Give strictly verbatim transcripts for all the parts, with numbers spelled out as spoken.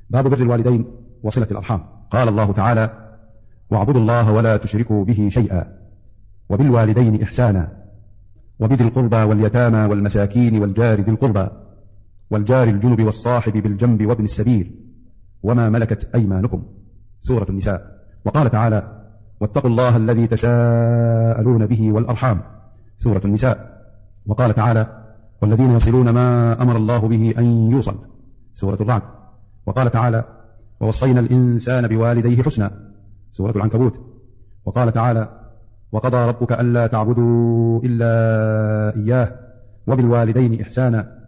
باب بر الوالدين وصلة الأرحام. قال الله تعالى: واعبدوا الله ولا تشركوا به شيئا وبالوالدين إحسانا وبذي القربى واليتامى والمساكين والجار ذي القربى والجار الجنب والصاحب بالجنب وابن السبيل وما ملكت أيمانكم. سورة النساء. وقال تعالى: واتقوا الله الذي تساءلون به والأرحام. سورة النساء. وقال تعالى: والذين يصلون ما أمر الله به أن يوصل. سورة الرعد. وقال تعالى: ووصينا الإنسان بوالديه حسنا. سورة العنكبوت. وقال تعالى: وقضى ربك ألا تعبدوا إلا إياه وبالوالدين إحسانا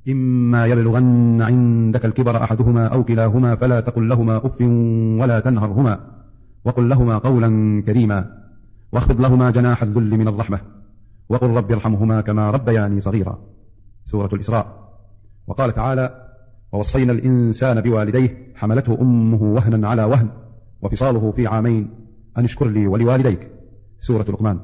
إما يبلغن عندك الكبر أحدهما أو كلاهما فلا تقل لهما أف ولا تنهرهما وقل لهما قولا كريما واخفض لهما جناح الذل من الرحمة وقل رب ارحمهما كما ربياني صغيرا. سورة الإسراء. وقال تعالى: ووصينا الإنسان بوالديه حملته أمه وهنا على وهن وفصاله في عامين أن اشكر لي ولوالديك. سورة لقمان.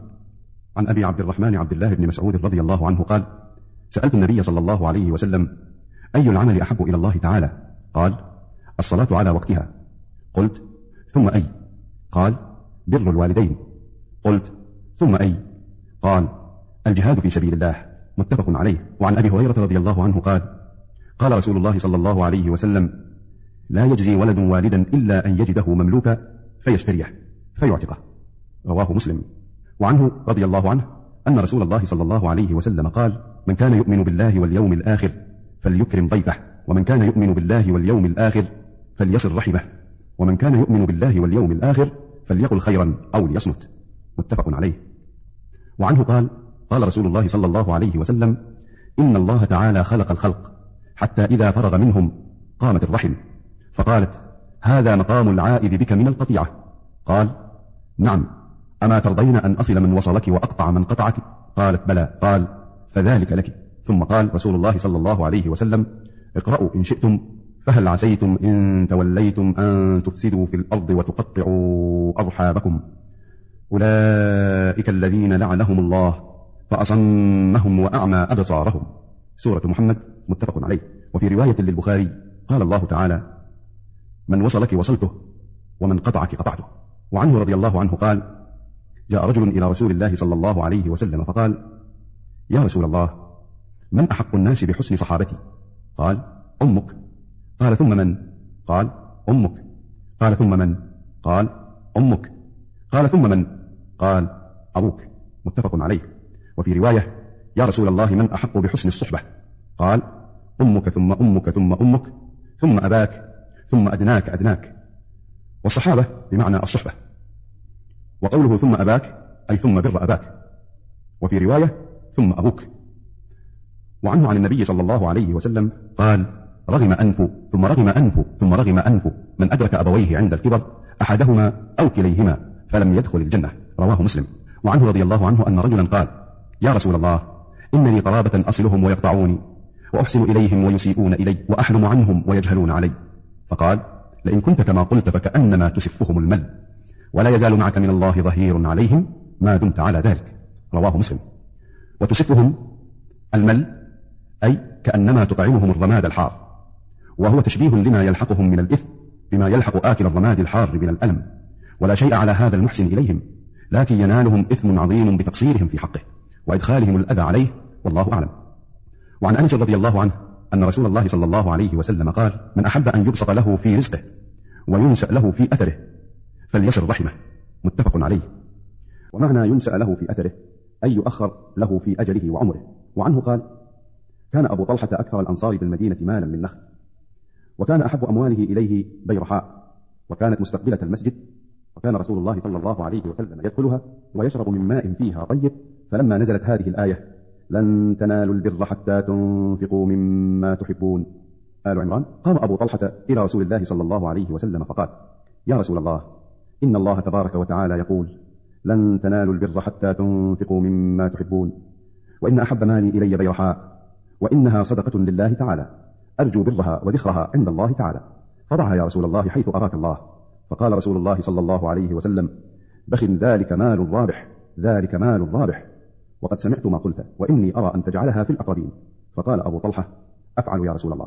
عن أبي عبد الرحمن عبد الله بن مسعود رضي الله عنه قال: سألت النبي صلى الله عليه وسلم: أي العمل أحب إلى الله تعالى؟ قال: الصلاة على وقتها. قلت: ثم أي؟ قال: بر الوالدين. قلت: ثم أي؟ قال: الجهاد في سبيل الله. متفق عليه. وعن أبي هريرة رضي الله عنه قال: قال رسول الله صلى الله عليه وسلم: لا يجزي ولد والدا إلا أن يجده مملوكا فيشتريه فيعتقه. رواه مسلم. وعنه رضي الله عنه أن رسول الله صلى الله عليه وسلم قال: من كان يؤمن بالله واليوم الآخر فليكرم ضيفه ومن كان يؤمن بالله واليوم الآخر فليصل رحمه ومن كان يؤمن بالله واليوم الآخر فليقل خيرا أو ليصمت. متفق عليه. وعنه قال: قال رسول الله صلى الله عليه وسلم: إن الله تعالى خلق الخلق حتى إذا فرغ منهم قامت الرحم فقالت: هذا مقام العائد بك من القطيعة. قال: نعم، أما ترضين أن أصل من وصلك وأقطع من قطعك؟ قالت: بلى. قال: فذلك لك. ثم قال رسول الله صلى الله عليه وسلم: اقرأوا إن شئتم فهل عسيتم إن توليتم أن تفسدوا في الأرض وتقطعوا أرحامكم أولئك الذين لعنهم الله فأصمهم وأعمى أبصارهم. سورة محمد. متفق عليه. وفي رواية للبخاري قال الله تعالى: من وصلك وصلته ومن قطعك قطعته. وعنه رضي الله عنه قال: جاء رجل إلى رسول الله صلى الله عليه وسلم فقال: يا رسول الله، من أحق الناس بحسن صحابتي؟ قال: أمك. قال: ثم من؟ قال: أمك. قال: ثم من؟ قال: أمك. قال: ثم من؟ قال: أبوك. متفق عليه. وفي رواية: يا رسول الله، من أحق بحسن الصحبة؟ قال: أمك ثم أمك ثم أمك ثم أباك ثم أدناك أدناك. والصحابة بمعنى الصحبة. وقوله ثم أباك أي ثم بر أباك. وفي رواية: ثم أبوك. وعنه عن النبي صلى الله عليه وسلم قال: رغم أنف ثم رغم أنف ثم رغم أنف من أدرك أبويه عند الكبر أحدهما أو كليهما فلم يدخل الجنة. رواه مسلم. وعنه رضي الله عنه أن رجلا قال: يا رسول الله، إن لي قرابة أصلهم ويقطعوني وأحسن إليهم ويسيئون إلي وأحلم عنهم ويجهلون علي. فقال: لئن كنت كما قلت فكأنما تسفهم المل ولا يزال معك من الله ظهير عليهم ما دمت على ذلك. رواه مسلم. وتسفهم المل أي كأنما تطعمهم الرماد الحار، وهو تشبيه لما يلحقهم من الإثم بما يلحق آكل الرماد الحار من الألم، ولا شيء على هذا المحسن إليهم، لكن ينالهم إثم عظيم بتقصيرهم في حقه وإدخالهم الأذى عليه، والله أعلم. وعن أنس رضي الله عنه أن رسول الله صلى الله عليه وسلم قال: من أحب أن يبسط له في رزقه وينسأ له في أثره فليصل رحمه. متفق عليه. ومعنى ينسأ له في أثره أي يؤخر له في أجله وعمره. وعنه قال: كان أبو طلحة أكثر الأنصار بالمدينة مالا من نخل، وكان أحب أمواله إليه بيرحاء، وكانت مستقبلة المسجد، وكان رسول الله صلى الله عليه وسلم يدخلها ويشرب من ماء فيها طيب. فلما نزلت هذه الآية: لن تنالوا البر حتى تنفقوا مما تحبون، آل عمران، قام أبو طلحة إلى رسول الله صلى الله عليه وسلم فقال: يا رسول الله، إن الله تبارك وتعالى يقول: لن تنالوا البر حتى تنفقوا مما تحبون، وإن أحب مالي إلي بيرحاء، وإنها صدقة لله تعالى، أرجو برها وذخرها عند الله تعالى، فضعها يا رسول الله حيث أراك الله. فقال رسول الله صلى الله عليه وسلم: بخ، ذلك مال رابح، ذلك مال رابح، وقد سمعت ما قلت، وإني أرى أن تجعلها في الأقربين. فقال أبو طلحة: أفعل يا رسول الله.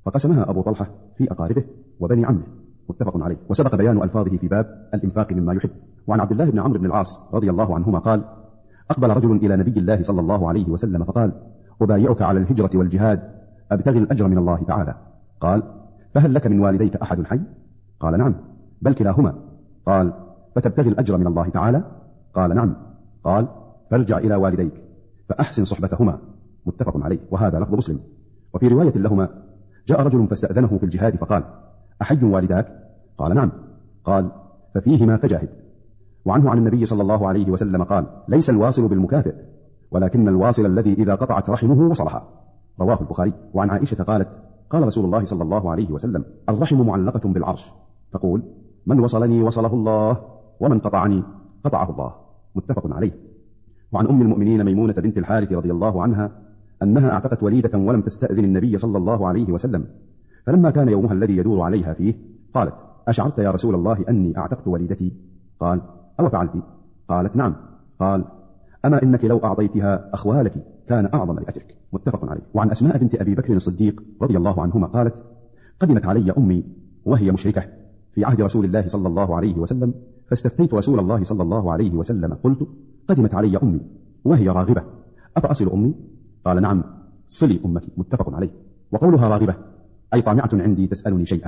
فقسمها أبو طلحة في أقاربه وبني عمه، متفق عليه. وسبق بيان ألفاظه في باب الإنفاق مما يحب. وعن عبد الله بن عمرو بن العاص رضي الله عنهما قال: أقبل رجل إلى نبي الله صلى الله عليه وسلم فقال: أبايعك على الهجرة والجهاد أبتغي الأجر من الله تعالى. قال: فهل لك من والديك أحد حي؟ قال: نعم. بل كلاهما. قال: فتبتغي الأجر من الله تعالى؟ قال: نعم. قال: فارجع إلى والديك فأحسن صحبتهما، متفق عليه. وهذا لفظ مسلم. وفي رواية لهما: جاء رجل فاستأذنه في الجهاد فقال: أحي والداك؟ قال: نعم. قال: ففيهما فجاهد. وعنه عن النبي صلى الله عليه وسلم قال: ليس الواصل بالمكافئ، ولكن الواصل الذي إذا قطعت رحمه وصلها. رواه البخاري. وعن عائشة قالت: قال رسول الله صلى الله عليه وسلم: الرحم معلقة بالعرش، تقول: من وصلني وصله الله، ومن قطعني قطعه الله، متفق عليه. وعن أم المؤمنين ميمونة بنت الحارث رضي الله عنها أنها اعتقت وليدة ولم تستأذن النبي صلى الله عليه وسلم، فلما كان يومها الذي يدور عليها فيه قالت: أشعرت يا رسول الله أني اعتقت وليدتي؟ قال: أو فعلت؟ قالت: نعم. قال: أما إنك لو أعطيتها أخوالك كان أعظم لأجرك، متفق عليه. وعن أسماء بنت أبي بكر الصديق رضي الله عنهما قالت: قدمت علي أمي وهي مشركة في عهد رسول الله صلى الله عليه وسلم، فاستفتيت رسول الله صلى الله عليه وسلم قلت: قدمت علي أمي وهي راغبة أفأصل أمي؟ قال: نعم، صلي أمك، متفق عليه. وقولها راغبة أي طامعة عندي تسألني شيئا.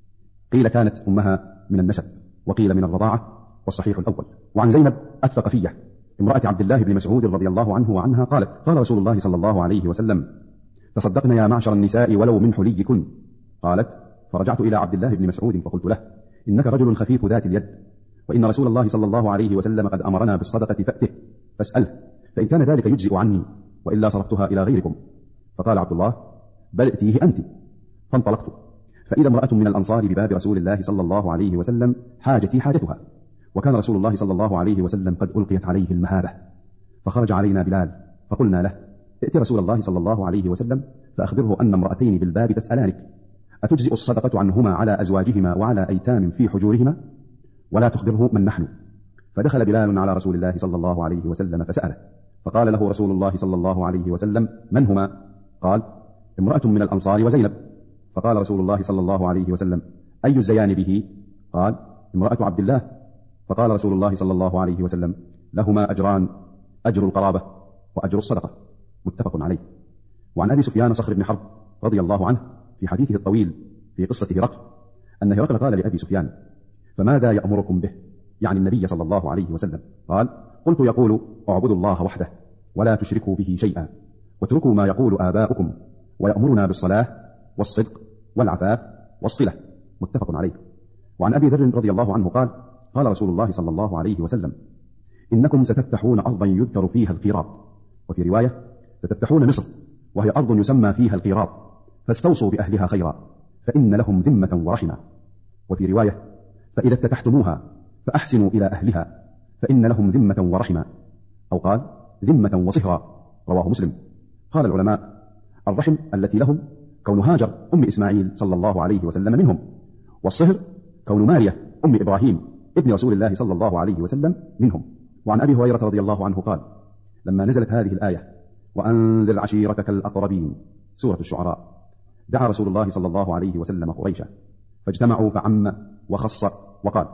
قيل كانت أمها من النسب، وقيل من الرضاعة، والصحيح الأول. وعن زينب الثقفية امرأة عبد الله بن مسعود رضي الله عنه وعنها قالت: قال رسول الله صلى الله عليه وسلم: تصدقنا يا معشر النساء ولو من حليكن. قالت: فرجعت إلى عبد الله بن مسعود فقلت له: إنك رجل خفيف ذات اليد، وإن رسول الله صلى الله عليه وسلم قد أمرنا بالصدقة فأته فاسأله، فإن كان ذلك يجزئ عني، وإلا صرفتها إلى غيركم. فقال عبد الله: بل ائتيه أنت. فانطلقت فإذا امرأة من الأنصار بباب رسول الله صلى الله عليه وسلم حاجتي حاجتها، وكان رسول الله صلى الله عليه وسلم قد ألقيت عليه المهابة، فخرج علينا بلال فقلنا له: ائت رسول الله صلى الله عليه وسلم فأخبره أن امرأتين بالباب تسألانك، أتجزئ الصدقة عنهما على أزواجهما وعلى أيتام في حجورهما؟ ولا تخبره من نحن. فدخل بلال على رسول الله صلى الله عليه وسلم فسأله، فقال له رسول الله صلى الله عليه وسلم: من هما؟ قال: امرأة من الأنصار وزينب. فقال رسول الله صلى الله عليه وسلم: أي الزيان به؟ قال: امرأة عبد الله. فقال رسول الله صلى الله عليه وسلم: لهما أجران، أجر القرابة وأجر الصدقة، متفق عليه. وعن أبي سفيان صخر بن حرب رضي الله عنه في حديثه الطويل في قصة هرقل أن هرقل قال لأبي سفيان: فماذا يأمركم به؟ يعني النبي صلى الله عليه وسلم. قال: قلت: يقول: اعبدوا الله وحده ولا تشركوا به شيئا، واتركوا ما يقول آباؤكم، ويأمرنا بالصلاة والصدق والعفاف والصلة، متفق عليه. وعن أبي ذر رضي الله عنه قال: قال رسول الله صلى الله عليه وسلم: إنكم ستفتحون أرضا يذكر فيها القيراط، وفي رواية: ستفتحون مصر وهي أرض يسمى فيها القيراط، فاستوصوا بأهلها خيرا فإن لهم ذمة ورحمة. وفي رواية: فإذا افتتحتموها فأحسنوا إلى أهلها فإن لهم ذمة ورحمة، أو قال: ذمة وصهرا، رواه مسلم. قال العلماء: الرحم التي لهم كون هاجر أم إسماعيل صلى الله عليه وسلم منهم، والصهر كون مارية أم إبراهيم ابن رسول الله صلى الله عليه وسلم منهم. وعن أبي هريرة رضي الله عنه قال: لما نزلت هذه الآية: وأنذر عشيرتك الأقربين، سورة الشعراء، دعا رسول الله صلى الله عليه وسلم قريشا فاجتمعوا فعم وخص وقال: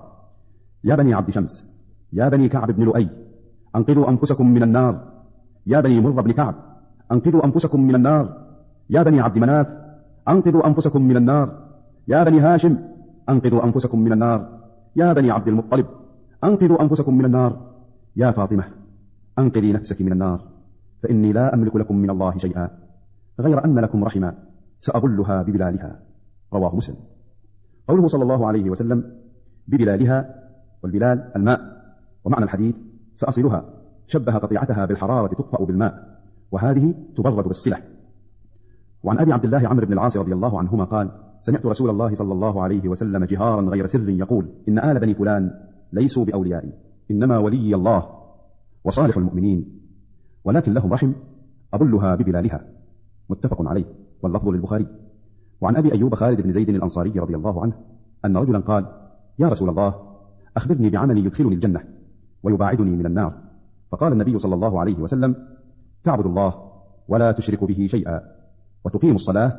يا بني عبد شمس، يا بني كعب بن لؤي، أنقذوا أنفسكم من النار، يا بني مر بن كعب، أنقذوا أنفسكم من النار، يا بني عبد مناف، أنقذوا أنفسكم من النار، يا بني هاشم، أنقذوا أنفسكم من النار، يا بني عبد المطلب، أنقذوا أنفسكم من النار، يا فاطمة، أنقذي نفسك من النار، فإني لا أملك لكم من الله شيئا غير أن لكم رحما سأظلها ببلالها، رواه مسلم. قوله صلى الله عليه وسلم ببلالها، والبلال الماء، ومعنى الحديث سأصلها، شبه قطيعتها بالحرارة تطفأ بالماء، وهذه تبرد بالصلة. وعن أبي عبد الله عمرو بن العاص رضي الله عنهما قال: سمعت رسول الله صلى الله عليه وسلم جهارا غير سر يقول: إن آل بني فلان ليسوا بأوليائي، إنما ولي الله وصالح المؤمنين، ولكن لهم رحم أظلها ببلالها، متفق عليه، واللفظ للبخاري. وعن أبي أيوب خالد بن زيد الأنصاري رضي الله عنه أن رجلا قال: يا رسول الله، أخبرني بعمل يدخلني الجنة ويباعدني من النار. فقال النبي صلى الله عليه وسلم: تعبد الله ولا تشرك به شيئا، وتقيم الصلاة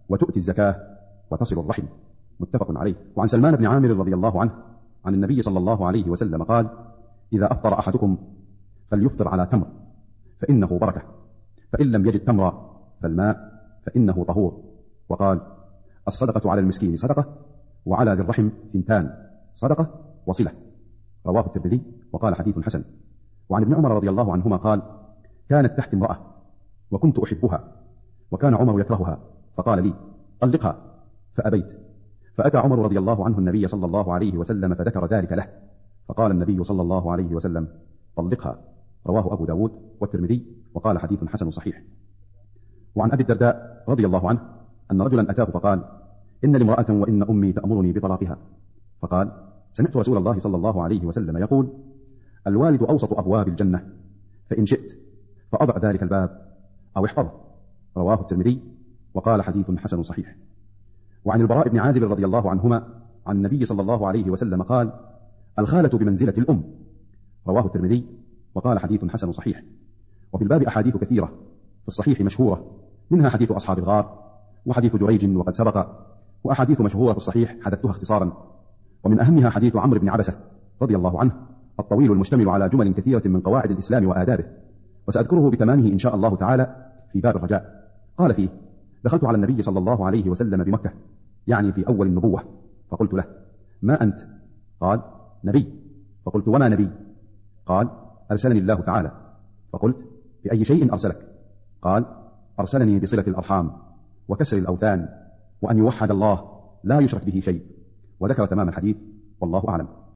وتؤتي الزكاة وتصل الرحم. متفق عليه. وعن سلمان بن عامر رضي الله عنه عن النبي صلى الله عليه وسلم قال: إذا أفطر أحدكم فليفطر على تمر فإنه بركة، فإن لم يجد تمرا فالماء فإنه طهور. وقال: الصدقة على المسكين صدقة، وعلى ذي الرحم ثنتان، صدقة وصلة. رواه الترمذي وقال حديث حسن. وعن ابن عمر رضي الله عنهما قال: كانت تحت امرأة وكنت أحبها، وكان عمر يكرهها، فقال لي: طلقها، فأبيت، فأتى عمر رضي الله عنه النبي صلى الله عليه وسلم فذكر ذلك له، فقال النبي صلى الله عليه وسلم: طلقها. رواه أبو داود والترمذي وقال حديث حسن صحيح. وعن أبي الدرداء رضي الله عنه أن رجلا أتاه فقال: إن لامرأة وإن أمي تأمرني بطلاقها. فقال: سمعت رسول الله صلى الله عليه وسلم يقول: الوالد أوسط أبواب الجنة، فإن شئت فأضع ذلك الباب أو احفظه. رواه الترمذي وقال حديث حسن صحيح. وعن البراء بن عازب رضي الله عنهما عن النبي صلى الله عليه وسلم قال: الخالة بمنزلة الأم. رواه الترمذي وقال حديث حسن صحيح. وفي الباب أحاديث كثيرة في الصحيح مشهورة، منها حديث أصحاب الغار، وحديث جريج وقد سبق، وأحاديث مشهورة في الصحيح حدثتها اختصارا. ومن أهمها حديث عمرو بن عبسة رضي الله عنه الطويل المشتمل على جمل كثيرة من قواعد الإسلام وآدابه، وسأذكره بتمامه إن شاء الله تعالى في باب الرجاء. قال فيه: دخلت على النبي صلى الله عليه وسلم بمكة، يعني في أول النبوة، فقلت له: ما أنت؟ قال: نبي. فقلت: وما نبي؟ قال: أرسلني الله تعالى. فقلت: بأي شيء أرسلك؟ قال: أرسلني بصلة الأرحام وكسر الأوثان وأن يوحد الله لا يشرك به شيء. وذكر تمام الحديث، والله أعلم.